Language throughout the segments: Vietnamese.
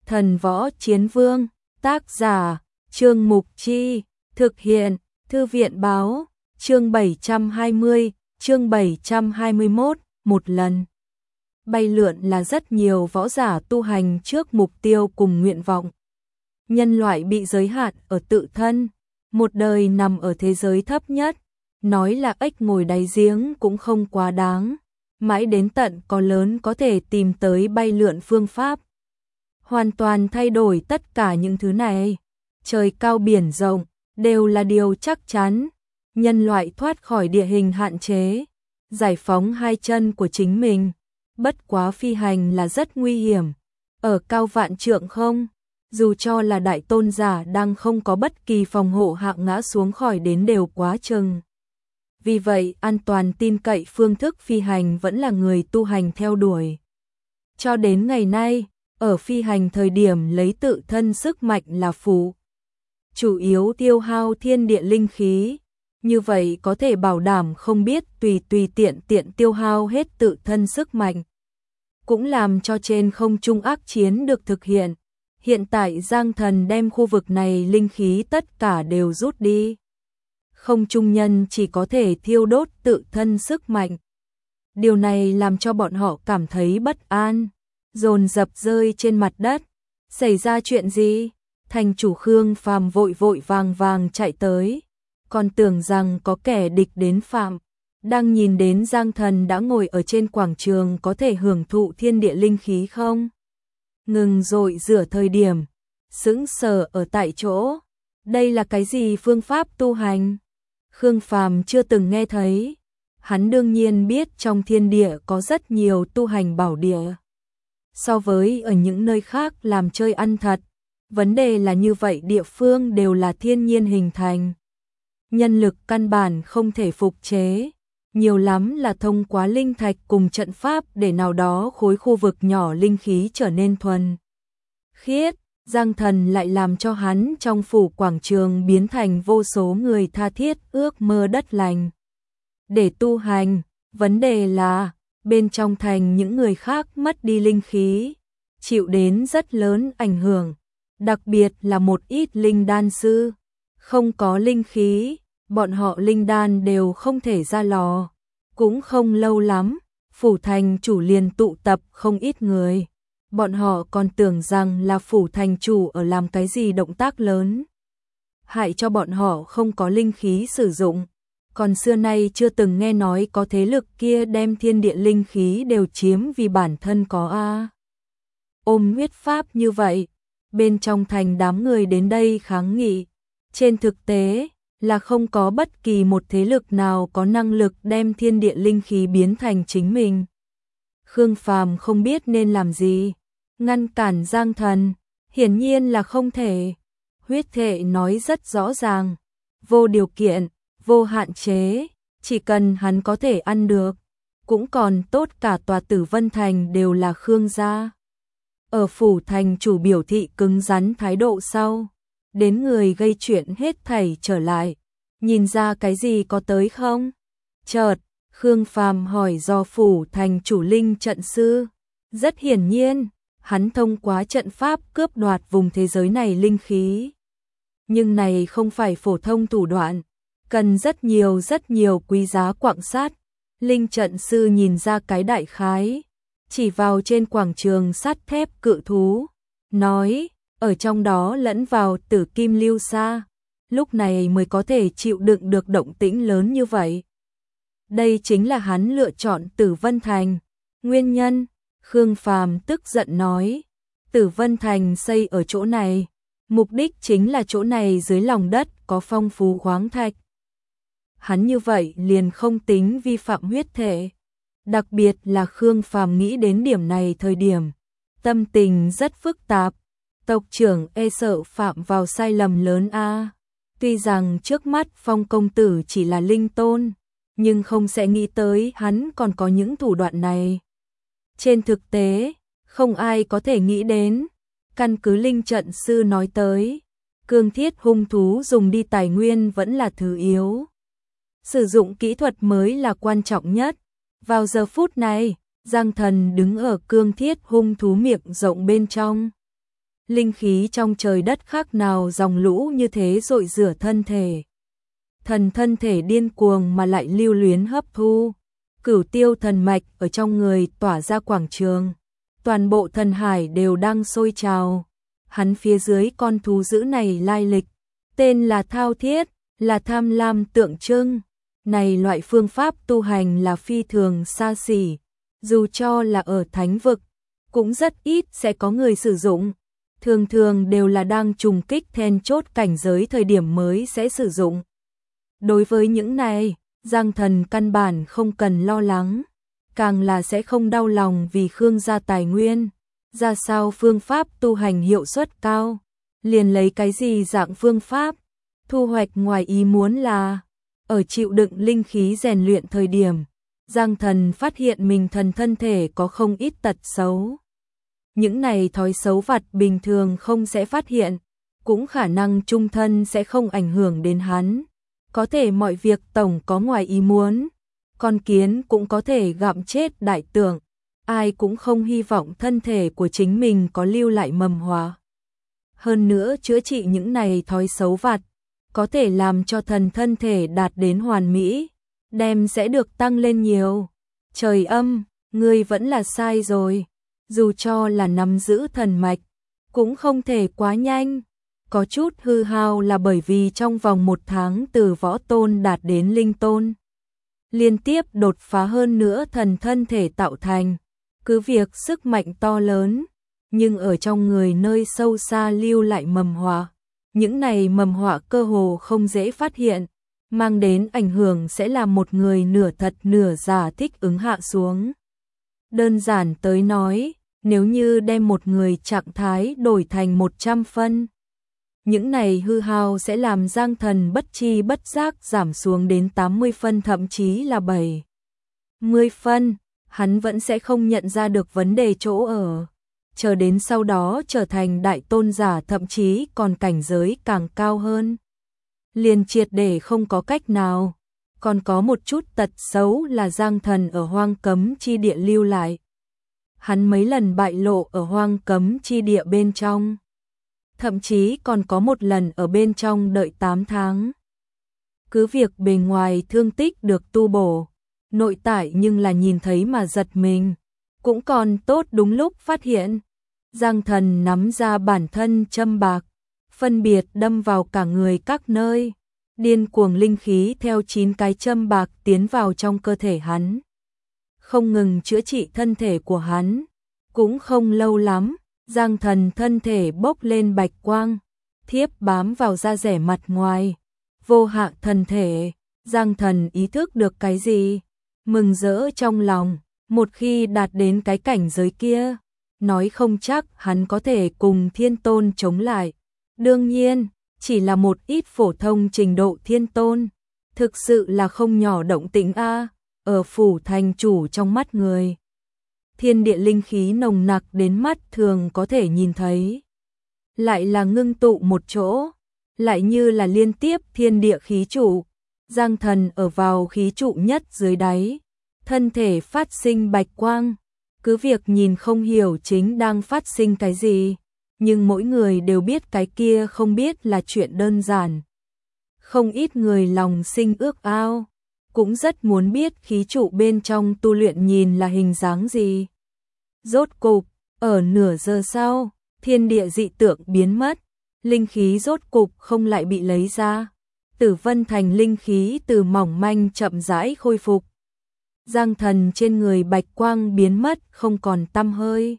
Thần Võ Chiến Vương, tác giả, Trương Mục Chi, thực hiện, Thư viện Báo, chương 720, chương 721, một lần. Bay lượn là rất nhiều võ giả tu hành trước mục tiêu cùng nguyện vọng. Nhân loại bị giới hạn ở tự thân, một đời nằm ở thế giới thấp nhất, nói là ếch ngồi đáy giếng cũng không quá đáng, mãi đến tận có lớn có thể tìm tới bay lượn phương pháp. Hoàn toàn thay đổi tất cả những thứ này, trời cao biển rộng, đều là điều chắc chắn, nhân loại thoát khỏi địa hình hạn chế, giải phóng hai chân của chính mình, bất quá phi hành là rất nguy hiểm, ở cao vạn trượng không, dù cho là đại tôn giả đang không có bất kỳ phòng hộ hạng ngã xuống khỏi đến đều quá chừng. Vì vậy, an toàn tin cậy phương thức phi hành vẫn là người tu hành theo đuổi. Cho đến ngày nay, ở phi hành thời điểm lấy tự thân sức mạnh là phụ, chủ yếu tiêu hao thiên địa linh khí, như vậy có thể bảo đảm không biết tùy tiện tiêu hao hết tự thân sức mạnh. Cũng làm cho trên không trung ác chiến được thực hiện. Hiện tại Giang Thần đem khu vực này linh khí tất cả đều rút đi. Không trung nhân chỉ có thể thiêu đốt tự thân sức mạnh. Điều này làm cho bọn họ cảm thấy bất an, dồn dập rơi trên mặt đất. Xảy ra chuyện gì? Thành chủ Khương Phàm vội vàng chạy tới, còn tưởng rằng có kẻ địch đến phạm. Đang nhìn đến Giang Thần đã ngồi ở trên quảng trường có thể hưởng thụ thiên địa linh khí không? Ngừng rồi rửa thời điểm, sững sờ ở tại chỗ. Đây là cái gì phương pháp tu hành? Khương Phàm chưa từng nghe thấy. Hắn đương nhiên biết trong thiên địa có rất nhiều tu hành bảo địa. So với ở những nơi khác làm chơi ăn thật, vấn đề là như vậy địa phương đều là thiên nhiên hình thành. Nhân lực căn bản không thể phục chế, nhiều lắm là thông qua linh thạch cùng trận pháp để nào đó khối khu vực nhỏ linh khí trở nên thuần khiết. Giang Thần lại làm cho hắn trong phủ quảng trường biến thành vô số người tha thiết ước mơ đất lành để tu hành. Vấn đề là bên trong thành những người khác mất đi linh khí, chịu đến rất lớn ảnh hưởng, đặc biệt là một ít linh đan sư không có linh khí, bọn họ linh đan đều không thể ra lò. Cũng không lâu lắm, phủ thành chủ liền tụ tập không ít người. Bọn họ còn tưởng rằng là phủ thành chủ ở làm cái gì động tác lớn, hại cho bọn họ không có linh khí sử dụng. Còn xưa nay chưa từng nghe nói có thế lực kia đem thiên địa linh khí đều chiếm vì bản thân có a. Ôm huyết pháp như vậy, bên trong thành đám người đến đây kháng nghị. Trên thực tế là không có bất kỳ một thế lực nào có năng lực đem thiên địa linh khí biến thành chính mình. Khương Phàm không biết nên làm gì, ngăn cản Giang Thần, hiển nhiên là không thể. Huyết thệ nói rất rõ ràng, vô điều kiện, vô hạn chế, chỉ cần hắn có thể ăn được, cũng còn tốt. Cả tòa Tử Vân Thành đều là Khương gia. Ở phủ thành chủ biểu thị cứng rắn thái độ sau, đến người gây chuyện hết thảy trở lại, nhìn ra cái gì có tới không? Chợt, Khương Phàm hỏi do phủ thành chủ linh trận sư. Rất hiển nhiên, hắn thông qua trận pháp cướp đoạt vùng thế giới này linh khí. Nhưng này không phải phổ thông thủ đoạn, cần rất nhiều quý giá quặng sắt. Linh trận sư nhìn ra cái đại khái, chỉ vào trên quảng trường sắt thép cự thú, nói, ở trong đó lẫn vào tử kim lưu sa, lúc này mới có thể chịu đựng được động tĩnh lớn như vậy. Đây chính là hắn lựa chọn Tử Vân Thành. Nguyên nhân, Khương Phàm tức giận nói, Tử Vân Thành xây ở chỗ này, mục đích chính là chỗ này dưới lòng đất có phong phú khoáng thạch. Hắn như vậy liền không tính vi phạm huyết thể. Đặc biệt là Khương Phàm nghĩ đến điểm này thời điểm, tâm tình rất phức tạp. Tộc trưởng e sợ phạm vào sai lầm lớn a. Tuy rằng trước mắt Phong công tử chỉ là linh tôn, nhưng không sẽ nghĩ tới hắn còn có những thủ đoạn này. Trên thực tế, không ai có thể nghĩ đến. Căn cứ linh trận sư nói tới, cương thiết hung thú dùng đi tài nguyên vẫn là thứ yếu. Sử dụng kỹ thuật mới là quan trọng nhất. Vào giờ phút này, Giang Thần đứng ở cương thiết hung thú miệng rộng bên trong. linh khí trong trời đất khác nào dòng lũ như thế dội rửa thân thể. Thân thể điên cuồng mà lại lưu luyến hấp thu. Cửu tiêu thần mạch ở trong người tỏa ra quảng trường. Toàn bộ thần hải đều đang sôi trào. Hắn phía dưới con thú dữ này lai lịch. Tên là thao thiết, là tham lam tượng trưng. Này loại phương pháp tu hành là phi thường xa xỉ. Dù cho là ở thánh vực, cũng rất ít sẽ có người sử dụng. Thường đều là đang trùng kích then chốt cảnh giới thời điểm mới sẽ sử dụng. Đối với những này, Giang Thần căn bản không cần lo lắng, càng là sẽ không đau lòng vì Khương gia tài nguyên. Ra sao phương pháp tu hành hiệu suất cao, liền lấy cái gì dạng phương pháp. Thu hoạch ngoài ý muốn là, ở chịu đựng linh khí rèn luyện thời điểm, Giang Thần phát hiện mình thân thể có không ít tật xấu. Những này thói xấu vặt bình thường không sẽ phát hiện, cũng khả năng chung thân sẽ không ảnh hưởng đến hắn. Có thể mọi việc tổng có ngoài ý muốn, con kiến cũng có thể gặm chết đại tượng, ai cũng không hy vọng thân thể của chính mình có lưu lại mầm họa. Hơn nữa chữa trị những này thói xấu vặt, có thể làm cho thân thể đạt đến hoàn mỹ, đem sẽ được tăng lên nhiều. Trời âm, ngươi vẫn là sai rồi, dù cho là nắm giữ thần mạch, cũng không thể quá nhanh. Có chút hư hao là bởi vì trong vòng 1 tháng từ võ tôn đạt đến linh tôn. Liên tiếp đột phá hơn nữa thân thể tạo thành, cứ việc sức mạnh to lớn, nhưng ở trong người nơi sâu xa lưu lại mầm họa. Những này mầm họa cơ hồ không dễ phát hiện, mang đến ảnh hưởng sẽ là một người nửa thật nửa giả thích ứng hạ xuống. Đơn giản tới nói, nếu như đem một người trạng thái đổi thành 100 phân, những này hư hao sẽ làm Giang Thần bất chi bất giác giảm xuống đến 80 phân thậm chí là 70 phân, hắn vẫn sẽ không nhận ra được vấn đề chỗ ở. Chờ đến sau đó trở thành đại tôn giả thậm chí còn cảnh giới càng cao hơn, liền triệt để không có cách nào. Còn có một chút tật xấu là Giang Thần ở hoang cấm chi địa lưu lại. Hắn mấy lần bại lộ ở hoang cấm chi địa bên trong. Thậm chí còn có một lần ở bên trong đợi 8 tháng. Cứ việc bề ngoài thương tích được tu bổ, nội tại nhưng là nhìn thấy mà giật mình. Cũng còn tốt đúng lúc phát hiện. Giang Thần nắm ra bản thân châm bạc, phân biệt đâm vào cả người các nơi. Điên cuồng linh khí theo 9 cái châm bạc tiến vào trong cơ thể hắn. Không ngừng chữa trị thân thể của hắn. Cũng không lâu lắm, Giang Thần thân thể bốc lên bạch quang, thiếp bám vào da rẻ mặt ngoài. Vô hạ thần thể, Giang Thần ý thức được cái gì? Mừng rỡ trong lòng, một khi đạt đến cái cảnh giới kia, nói không chắc hắn có thể cùng thiên tôn chống lại. Đương nhiên, chỉ là một ít phổ thông trình độ thiên tôn, thực sự là không nhỏ động tĩnh a. Ở phủ thành chủ trong mắt người, thiên địa linh khí nồng nặc đến mắt thường có thể nhìn thấy, lại là ngưng tụ một chỗ, lại như là liên tiếp thiên địa khí trụ. Giang Thần ở vào khí trụ nhất dưới đáy, thân thể phát sinh bạch quang, cứ việc nhìn không hiểu chính đang phát sinh cái gì, nhưng mỗi người đều biết cái kia không biết là chuyện đơn giản. Không ít người lòng sinh ước ao, cũng rất muốn biết khí trụ bên trong tu luyện nhìn là hình dáng gì. Rốt cục, ở nửa giờ sau, thiên địa dị tượng biến mất, linh khí rốt cục không lại bị lấy ra. Tử Vân Thành linh khí từ mỏng manh chậm rãi khôi phục. Giang Thần trên người bạch quang biến mất không còn tăm hơi.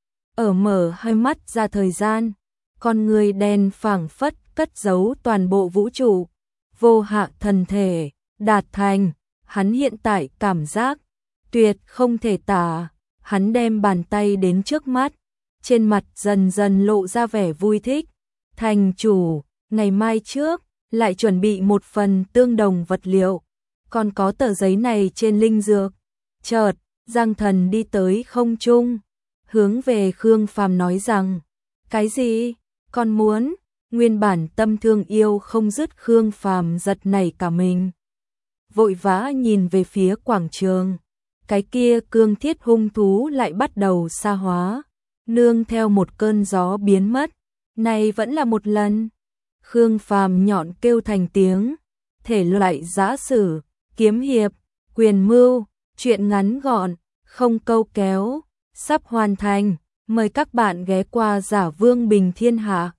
Ở mở hai mắt ra thời gian, con người đen phảng phất cất giấu toàn bộ vũ trụ. Vô hạ thần thể, đạt thành, hắn hiện tại cảm giác tuyệt không thể tả. Hắn đem bàn tay đến trước mắt, trên mặt dần dần lộ ra vẻ vui thích. Thành chủ, ngày mai trước, lại chuẩn bị một phần tương đồng vật liệu, còn có tờ giấy này trên linh dược. Chợt, Giang Thần đi tới không trung, hướng về Khương Phàm nói rằng, cái gì? Con muốn? Nguyên bản tâm thương yêu không dứt Khương Phàm giật nảy cả mình. Vội vã nhìn về phía quảng trường, cái kia cương thiết hung thú lại bắt đầu xa hóa. nương theo một cơn gió biến mất, này vẫn là một lần. Khương Phàm nhọn kêu thành tiếng, thể loại giã sử, kiếm hiệp, quyền mưu, truyện ngắn gọn, không câu kéo, sắp hoàn thành, mời các bạn ghé qua Giả Vương Bình Thiên Hạ.